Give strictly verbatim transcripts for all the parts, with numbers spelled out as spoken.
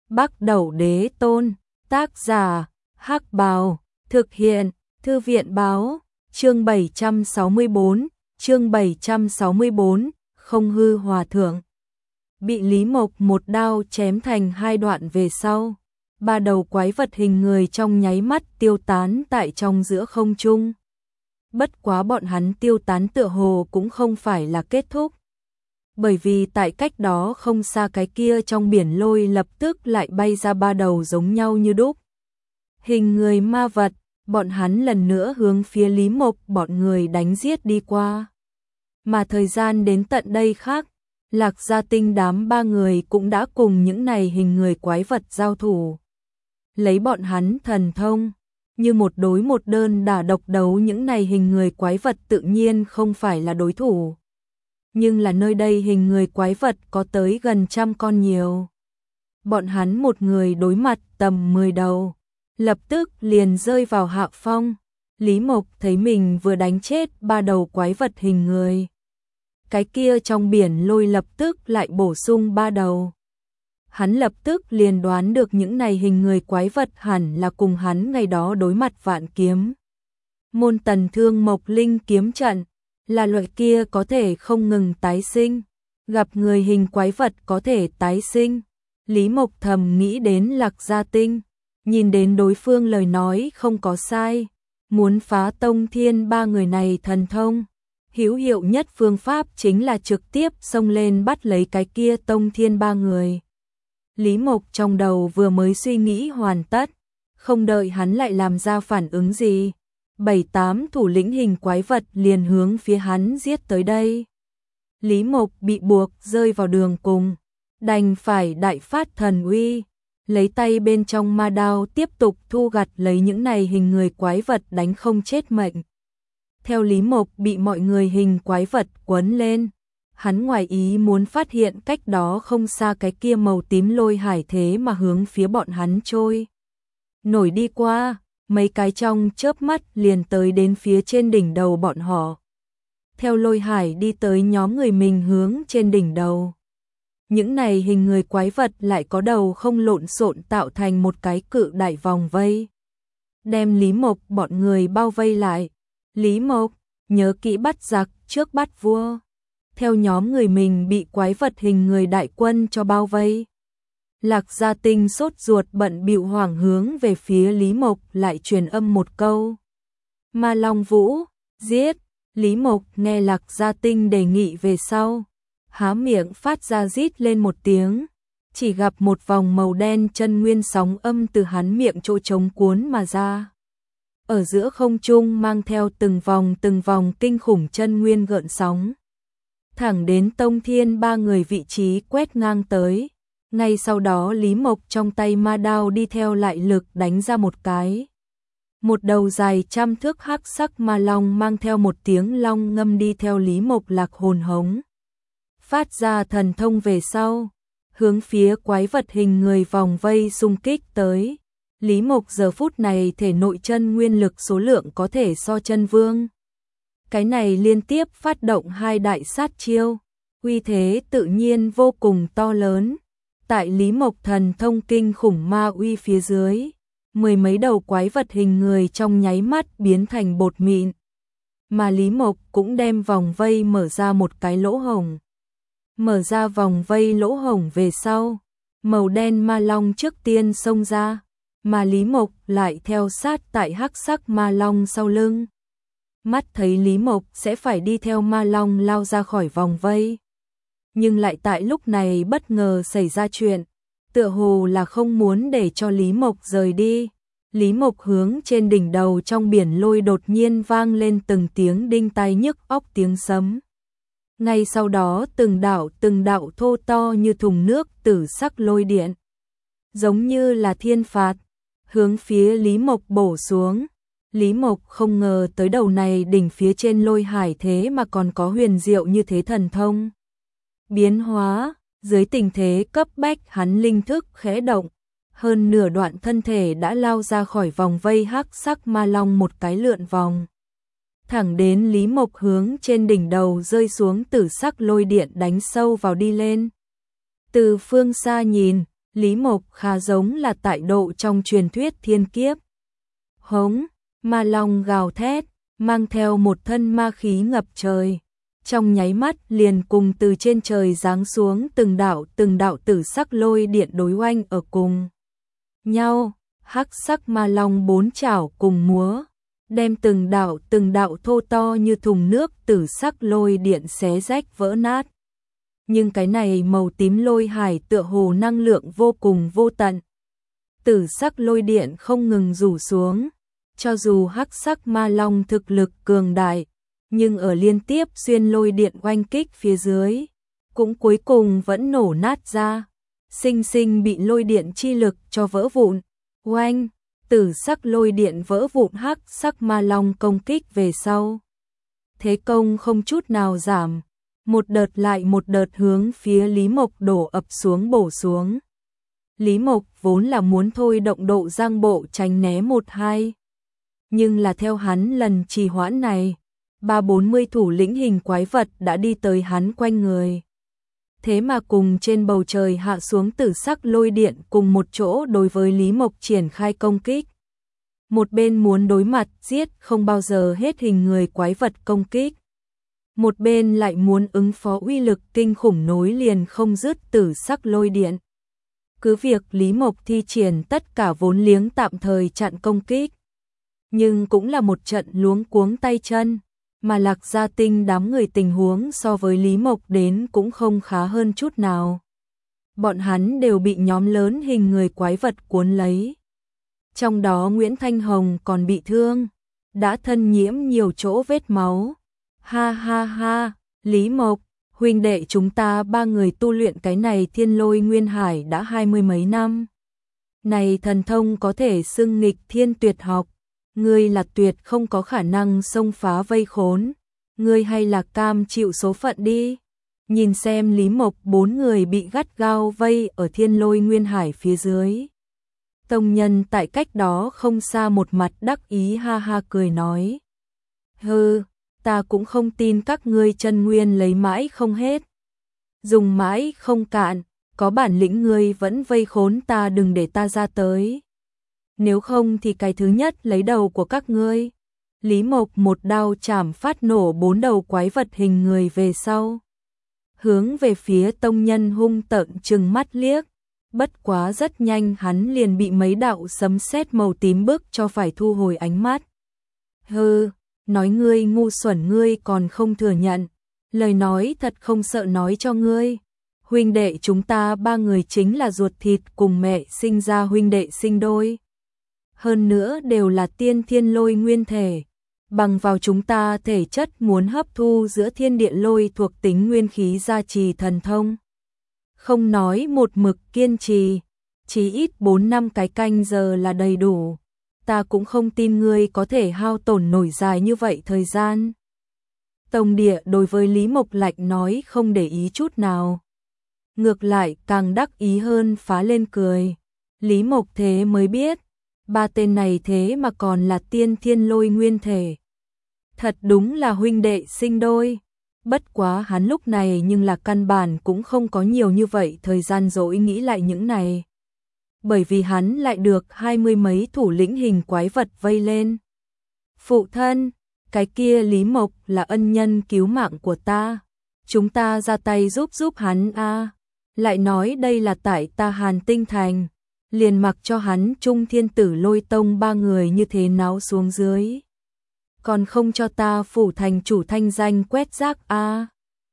Bắc Đẩu Đế Tôn, tác giả, Hắc Bào, thực hiện, Thư viện Báo, chương bảy trăm sáu mươi tư, chương bảy trăm sáu mươi tư, Không Hư Hòa Thượng. Bị Lý Mộc một đao chém thành hai đoạn về sau, ba đầu quái vật hình người trong nháy mắt tiêu tán tại trong giữa không trung. Bất quá bọn hắn tiêu tán tựa hồ cũng không phải là kết thúc. Bởi vì tại cách đó không xa cái kia trong biển lôi lập tức lại bay ra ba đầu giống nhau như đúc. Hình người ma vật, bọn hắn lần nữa hướng phía Lý Mộc bọn người đánh giết đi qua. Mà thời gian đến tận đây khác, Lạc Gia Tinh đám ba người cũng đã cùng những này hình người quái vật giao thủ. Lấy bọn hắn thần thông, như một đối một đơn đả độc đấu những này hình người quái vật tự nhiên không phải là đối thủ. Nhưng là nơi đây hình người quái vật có tới gần trăm con nhiều. Bọn hắn một người đối mặt tầm mười đầu, lập tức liền rơi vào hạ phong. Lý Mộc thấy mình vừa đánh chết ba đầu quái vật hình người. Cái kia trong biển lôi lập tức lại bổ sung ba đầu. Hắn lập tức liền đoán được những này hình người quái vật hẳn là cùng hắn ngày đó đối mặt vạn kiếm. Môn Tần Thương Mộc Linh kiếm trận là loại kia có thể không ngừng tái sinh, gặp người hình quái vật có thể tái sinh. Lý Mộc thầm nghĩ đến Lạc Gia Tinh, nhìn đến đối phương lời nói không có sai, muốn phá Tông Thiên ba người này thần thông. Hữu hiệu nhất phương pháp chính là trực tiếp xông lên bắt lấy cái kia Tông Thiên ba người. Lý Mộc trong đầu vừa mới suy nghĩ hoàn tất, không đợi hắn lại làm ra phản ứng gì, bảy tám thủ lĩnh hình quái vật liền hướng phía hắn giết tới đây. Lý Mộc bị buộc rơi vào đường cùng, đành phải đại phát thần uy, lấy tay bên trong ma đao tiếp tục thu gặt lấy những này hình người quái vật đánh không chết mệnh. Theo Lý Mộc bị mọi người hình quái vật quấn lên, hắn ngoài ý muốn phát hiện cách đó không xa cái kia màu tím lôi hải thế mà hướng phía bọn hắn trôi nổi đi qua, mấy cái trong chớp mắt liền tới đến phía trên đỉnh đầu bọn họ. Theo lôi hải đi tới nhóm người mình hướng trên đỉnh đầu. Những này hình người quái vật lại có đầu không lộn xộn tạo thành một cái cự đại vòng vây, đem Lý Mộc bọn người bao vây lại. Lý Mộc, nhớ kỹ bắt giặc trước bắt vua. Theo nhóm người mình bị quái vật hình người đại quân cho bao vây. Lạc Gia Tinh sốt ruột bận bịu hoảng hướng về phía Lý Mộc lại truyền âm một câu. Ma Long Vũ, giết! Lý Mộc nghe Lạc Gia Tinh đề nghị về sau, há miệng phát ra rít lên một tiếng, chỉ gặp một vòng màu đen chân nguyên sóng âm từ hắn miệng chỗ trống cuốn mà ra. Ở giữa không trung mang theo từng vòng từng vòng kinh khủng chân nguyên gợn sóng. Thẳng đến Tông Thiên ba người vị trí quét ngang tới. Ngay sau đó Lý Mộc trong tay ma đao đi theo lại lực đánh ra một cái. Một đầu dài trăm thước hắc sắc ma long mang theo một tiếng long ngâm đi theo Lý Mộc lạc hồn hống. Phát ra thần thông về sau, hướng phía quái vật hình người vòng vây xung kích tới. Lý Mộc giờ phút này thể nội chân nguyên lực số lượng có thể so chân vương. Cái này liên tiếp phát động hai đại sát chiêu, uy thế tự nhiên vô cùng to lớn. Tại Lý Mộc thần thông kinh khủng ma uy phía dưới, mười mấy đầu quái vật hình người trong nháy mắt biến thành bột mịn. Mà Lý Mộc cũng đem vòng vây mở ra một cái lỗ hổng. Mở ra vòng vây lỗ hổng về sau, màu đen ma long trước tiên xông ra, mà Lý Mộc lại theo sát tại hắc sắc ma long sau lưng. Mắt thấy Lý Mộc sẽ phải đi theo ma long lao ra khỏi vòng vây. Nhưng lại tại lúc này bất ngờ xảy ra chuyện, tựa hồ là không muốn để cho Lý Mộc rời đi. Lý Mộc hướng trên đỉnh đầu trong biển lôi đột nhiên vang lên từng tiếng đinh tai nhức óc tiếng sấm. Ngay sau đó từng đạo từng đạo thô to như thùng nước tử sắc lôi điện, giống như là thiên phạt, hướng phía Lý Mộc bổ xuống. Lý Mộc không ngờ tới đầu này đỉnh phía trên lôi hải thế mà còn có huyền diệu như thế thần thông. Biến hóa, dưới tình thế cấp bách hắn linh thức khẽ động, hơn nửa đoạn thân thể đã lao ra khỏi vòng vây hắc sắc ma long một cái lượn vòng. Thẳng đến Lý Mộc hướng trên đỉnh đầu rơi xuống tử sắc lôi điện đánh sâu vào đi lên. Từ phương xa nhìn, Lý Mộc khá giống là tại độ trong truyền thuyết thiên kiếp. Hống, ma long gào thét, mang theo một thân ma khí ngập trời. Trong nháy mắt liền cùng từ trên trời giáng xuống từng đạo từng đạo tử sắc lôi điện đối oanh ở cùng nhau, hắc sắc ma long bốn chảo cùng múa, đem từng đạo từng đạo thô to như thùng nước tử sắc lôi điện xé rách vỡ nát. Nhưng cái này màu tím lôi hải tựa hồ năng lượng vô cùng vô tận. Tử sắc lôi điện không ngừng rủ xuống, cho dù hắc sắc ma long thực lực cường đại, nhưng ở liên tiếp xuyên lôi điện oanh kích phía dưới, cũng cuối cùng vẫn nổ nát ra, sinh sinh bị lôi điện chi lực cho vỡ vụn. Oanh, tử sắc lôi điện vỡ vụn hắc sắc ma long công kích về sau. Thế công không chút nào giảm, một đợt lại một đợt hướng phía Lý Mộc đổ ập xuống bổ xuống. Lý Mộc vốn là muốn thôi động độ giang bộ tránh né một hai, nhưng là theo hắn lần trì hoãn này, ba bốn mươi thủ lĩnh hình quái vật đã đi tới hắn quanh người. Thế mà cùng trên bầu trời hạ xuống tử sắc lôi điện cùng một chỗ đối với Lý Mộc triển khai công kích. Một bên muốn đối mặt giết không bao giờ hết hình người quái vật công kích. Một bên lại muốn ứng phó uy lực kinh khủng nối liền không dứt tử sắc lôi điện. Cứ việc Lý Mộc thi triển tất cả vốn liếng tạm thời chặn công kích, nhưng cũng là một trận luống cuống tay chân, mà Lạc Gia Tinh đám người tình huống so với Lý Mộc đến cũng không khá hơn chút nào. Bọn hắn đều bị nhóm lớn hình người quái vật cuốn lấy. Trong đó Nguyễn Thanh Hồng còn bị thương, đã thân nhiễm nhiều chỗ vết máu. Ha ha ha, Lý Mộc, huynh đệ chúng ta ba người tu luyện cái này Thiên Lôi Nguyên Hải đã hai mươi mấy năm. Này thần thông có thể xưng nghịch thiên tuyệt học, ngươi là tuyệt không có khả năng xông phá vây khốn, ngươi hay là cam chịu số phận đi. Nhìn xem Lý Mộc bốn người bị gắt gao vây ở Thiên Lôi Nguyên Hải phía dưới. Tông nhân tại cách đó không xa một mặt đắc ý ha ha cười nói. Hừ, ta cũng không tin các ngươi chân nguyên lấy mãi không hết, dùng mãi không cạn, có bản lĩnh ngươi vẫn vây khốn ta đừng để ta ra tới. Nếu không thì cái thứ nhất lấy đầu của các ngươi. Lý Mộc một đao chảm phát nổ bốn đầu quái vật hình người về sau. Hướng về phía tông nhân hung tợn trừng mắt liếc. Bất quá rất nhanh hắn liền bị mấy đạo sấm sét màu tím bức cho phải thu hồi ánh mắt. Hừ, nói ngươi ngu xuẩn ngươi còn không thừa nhận. Lời nói thật không sợ nói cho ngươi. Huynh đệ chúng ta ba người chính là ruột thịt cùng mẹ sinh ra huynh đệ sinh đôi. Hơn nữa đều là tiên thiên lôi nguyên thể. Bằng vào chúng ta thể chất muốn hấp thu giữa thiên địa lôi thuộc tính nguyên khí gia trì thần thông. Không nói một mực kiên trì, chỉ ít bốn năm cái canh giờ là đầy đủ. Ta cũng không tin ngươi có thể hao tổn nổi dài như vậy thời gian. Tông địa đối với Lý Mộc Lạnh nói không để ý chút nào. Ngược lại càng đắc ý hơn phá lên cười. Lý Mộc thế mới biết, ba tên này thế mà còn là tiên thiên lôi nguyên thể. Thật đúng là huynh đệ sinh đôi. Bất quá hắn lúc này nhưng là căn bản cũng không có nhiều như vậy thời gian dỗi nghĩ lại những này. Bởi vì hắn lại được hai mươi mấy thủ lĩnh hình quái vật vây lên. Phụ thân, cái kia Lý Mộc là ân nhân cứu mạng của ta. Chúng ta ra tay giúp giúp hắn a. Lại nói đây là tại ta Hàn Tinh Thành. Liền mặc cho hắn Trung Thiên Tử Lôi Tông ba người như thế náo xuống dưới. Còn không cho ta phủ thành chủ thanh danh quét rác a.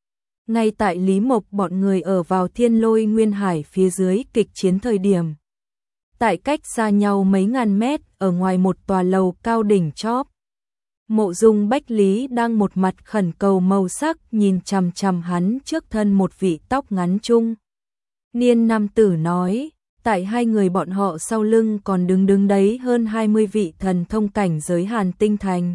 Ngay tại Lý Mộc bọn người ở vào Thiên Lôi Nguyên Hải phía dưới kịch chiến thời điểm. Tại cách xa nhau mấy ngàn mét ở ngoài một tòa lầu cao đỉnh chóp. Mộ Dung Bách Lý đang một mặt khẩn cầu màu sắc nhìn chằm chằm hắn trước thân một vị tóc ngắn trung niên nam tử nói, tại hai người bọn họ sau lưng còn đứng đứng đấy hơn hai mươi vị thần thông cảnh giới Hàn Tinh Thành.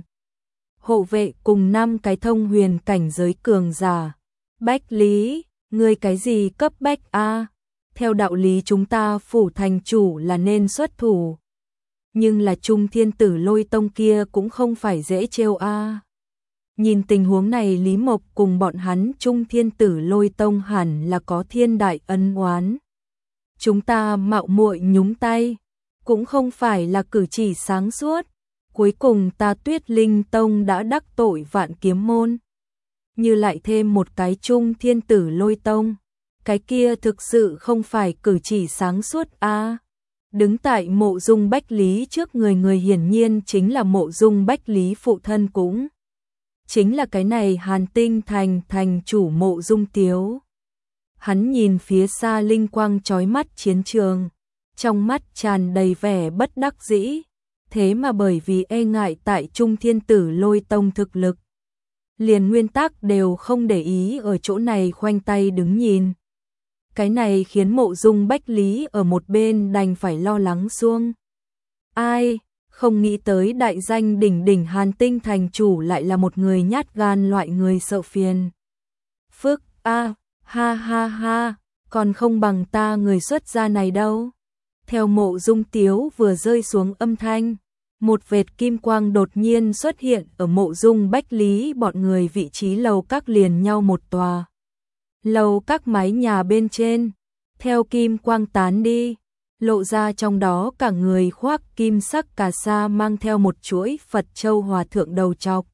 Hộ vệ cùng năm cái thông huyền cảnh giới cường giả. Bách Lý, ngươi cái gì cấp bách a? Theo đạo lý chúng ta phủ thành chủ là nên xuất thủ. Nhưng là Trung Thiên Tử Lôi Tông kia cũng không phải dễ trêu a. Nhìn tình huống này Lý Mộc cùng bọn hắn Trung Thiên Tử Lôi Tông hẳn là có thiên đại ân oán. chúng ta mạo muội nhúng tay, cũng không phải là cử chỉ sáng suốt. Cuối cùng ta Tuyết Linh Tông đã đắc tội Vạn Kiếm Môn, như lại thêm một cái Trung Thiên Tử Lôi Tông, cái kia thực sự không phải cử chỉ sáng suốt a. À, đứng tại Mộ Dung Bách Lý trước người người hiển nhiên chính là Mộ Dung Bách Lý phụ thân, cũng chính là cái này Hàn Tinh Thành thành chủ Mộ Dung Tiếu. Hắn nhìn phía xa linh quang chói mắt chiến trường, trong mắt tràn đầy vẻ bất đắc dĩ, thế mà bởi vì e ngại tại Trung Thiên Tử Lôi Tông thực lực, liền nguyên tắc đều không để ý ở chỗ này khoanh tay đứng nhìn. Cái này khiến Mộ Dung Bách Lý ở một bên đành phải lo lắng xuông. Ai, không nghĩ tới đại danh đỉnh đỉnh Hàn Tinh thành chủ lại là một người nhát gan loại người sợ phiền phức a. À, ha ha ha, còn không bằng ta người xuất gia này đâu. Theo Mộ Dung Tiếu vừa rơi xuống âm thanh, một vệt kim quang đột nhiên xuất hiện ở Mộ Dung Bách Lý bọn người vị trí lầu các liền nhau một tòa. Lầu các mái nhà bên trên, theo kim quang tán đi, lộ ra trong đó cả người khoác kim sắc cà sa mang theo một chuỗi Phật châu hòa thượng đầu trọc.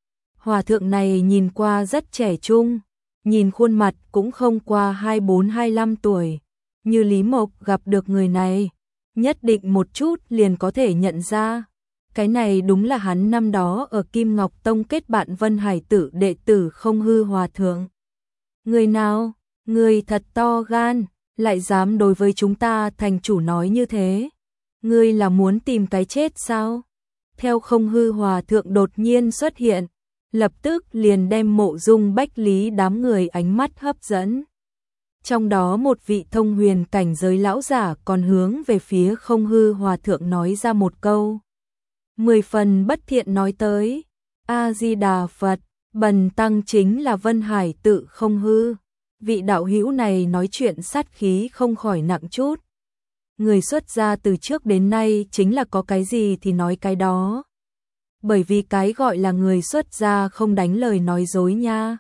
Hòa thượng này nhìn qua rất trẻ trung, nhìn khuôn mặt cũng không qua hai mươi bốn hai mươi lăm tuổi, như Lý Mộc gặp được người này, nhất định một chút liền có thể nhận ra. Cái này đúng là hắn năm đó ở Kim Ngọc Tông kết bạn Vân Hải Tử đệ tử Không Hư Hòa Thượng. Người nào, người thật to gan, lại dám đối với chúng ta thành chủ nói như thế. Ngươi là muốn tìm cái chết sao? Theo Không Hư Hòa Thượng đột nhiên xuất hiện, lập tức liền đem Mộ Dung Bách Lý đám người ánh mắt hấp dẫn. Trong đó một vị thông huyền cảnh giới lão giả còn hướng về phía Không Hư Hòa Thượng nói ra một câu mười phần bất thiện, nói tới: A-di-đà Phật, bần tăng chính là Vân Hải Tự Không Hư. Vị đạo hữu này nói chuyện sát khí không khỏi nặng chút. Người xuất gia từ trước đến nay chính là có cái gì thì nói cái đó. Bởi vì cái gọi là người xuất gia không đánh lời nói dối nha.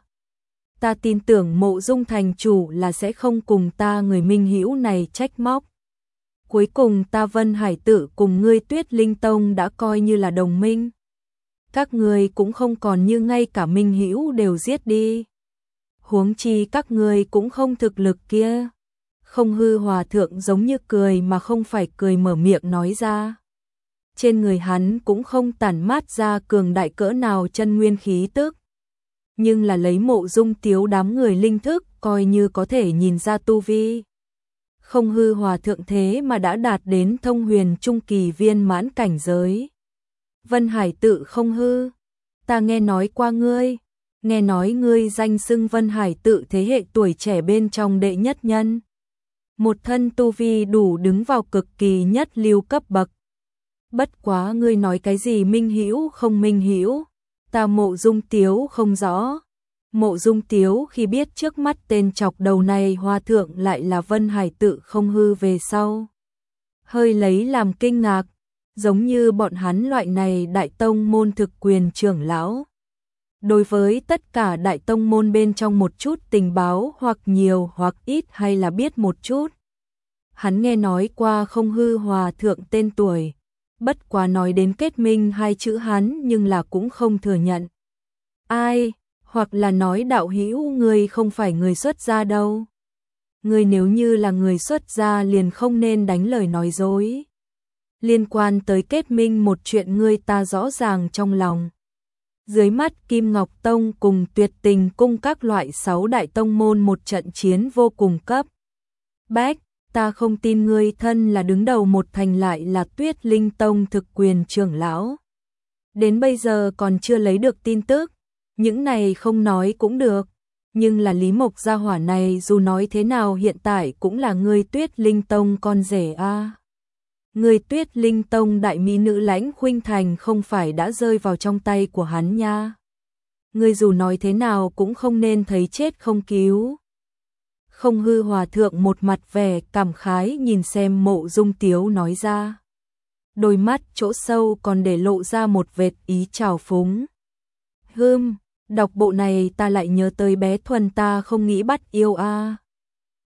Ta tin tưởng Mộ Dung thành chủ là sẽ không cùng ta người minh hữu này trách móc. Cuối cùng ta Vân Hải Tự cùng ngươi Tuyết Linh Tông đã coi như là đồng minh. Các ngươi cũng không còn như ngay cả minh hữu đều giết đi. Huống chi các ngươi cũng không thực lực kia. Không Hư Hòa Thượng giống như cười mà không phải cười mở miệng nói ra. Trên người hắn cũng không tản mát ra cường đại cỡ nào chân nguyên khí tức. Nhưng là lấy Mộ Dung Tiếu đám người linh thức coi như có thể nhìn ra tu vi. Không Hư Hòa Thượng thế mà đã đạt đến thông huyền trung kỳ viên mãn cảnh giới. Vân Hải Tự Không Hư, ta nghe nói qua ngươi, nghe nói ngươi danh xưng Vân Hải Tự thế hệ tuổi trẻ bên trong đệ nhất nhân. Một thân tu vi đủ đứng vào cực kỳ nhất lưu cấp bậc. Bất quá ngươi nói cái gì minh hữu không minh hữu, ta Mộ Dung Tiếu không rõ. Mộ Dung Tiếu khi biết trước mắt tên chọc đầu này hòa thượng lại là Vân Hải Tự Không Hư về sau, hơi lấy làm kinh ngạc, giống như bọn hắn loại này đại tông môn thực quyền trưởng lão. Đối với tất cả đại tông môn bên trong một chút tình báo hoặc nhiều hoặc ít hay là biết một chút. Hắn nghe nói qua Không Hư Hòa Thượng tên tuổi, bất quá nói đến kết minh hai chữ hắn nhưng là cũng không thừa nhận. Ai, hoặc là nói đạo hữu ngươi không phải người xuất gia đâu. Ngươi nếu như là người xuất gia liền không nên đánh lời nói dối. Liên quan tới kết minh một chuyện ngươi ta rõ ràng trong lòng. Dưới mắt Kim Ngọc Tông cùng Tuyệt Tình Cung các loại sáu đại tông môn một trận chiến vô cùng cấp bách, ta không tin ngươi thân là đứng đầu một thành lại là Tuyết Linh Tông thực quyền trưởng lão. Đến bây giờ còn chưa lấy được tin tức, những này không nói cũng được, nhưng là Lý Mộc gia hỏa này dù nói thế nào hiện tại cũng là ngươi Tuyết Linh Tông con rể a. À. Người Tuyết Linh Tông đại mỹ nữ Lãnh Khuynh Thành không phải đã rơi vào trong tay của hắn nha. Người dù nói thế nào cũng không nên thấy chết không cứu. Không Hư Hòa Thượng một mặt vẻ cảm khái nhìn xem Mộ Dung Tiếu nói ra. Đôi mắt chỗ sâu còn để lộ ra một vệt ý trào phúng. Hưm, đọc bộ này ta lại nhớ tới bé Thuần ta không nghĩ bắt yêu a. À.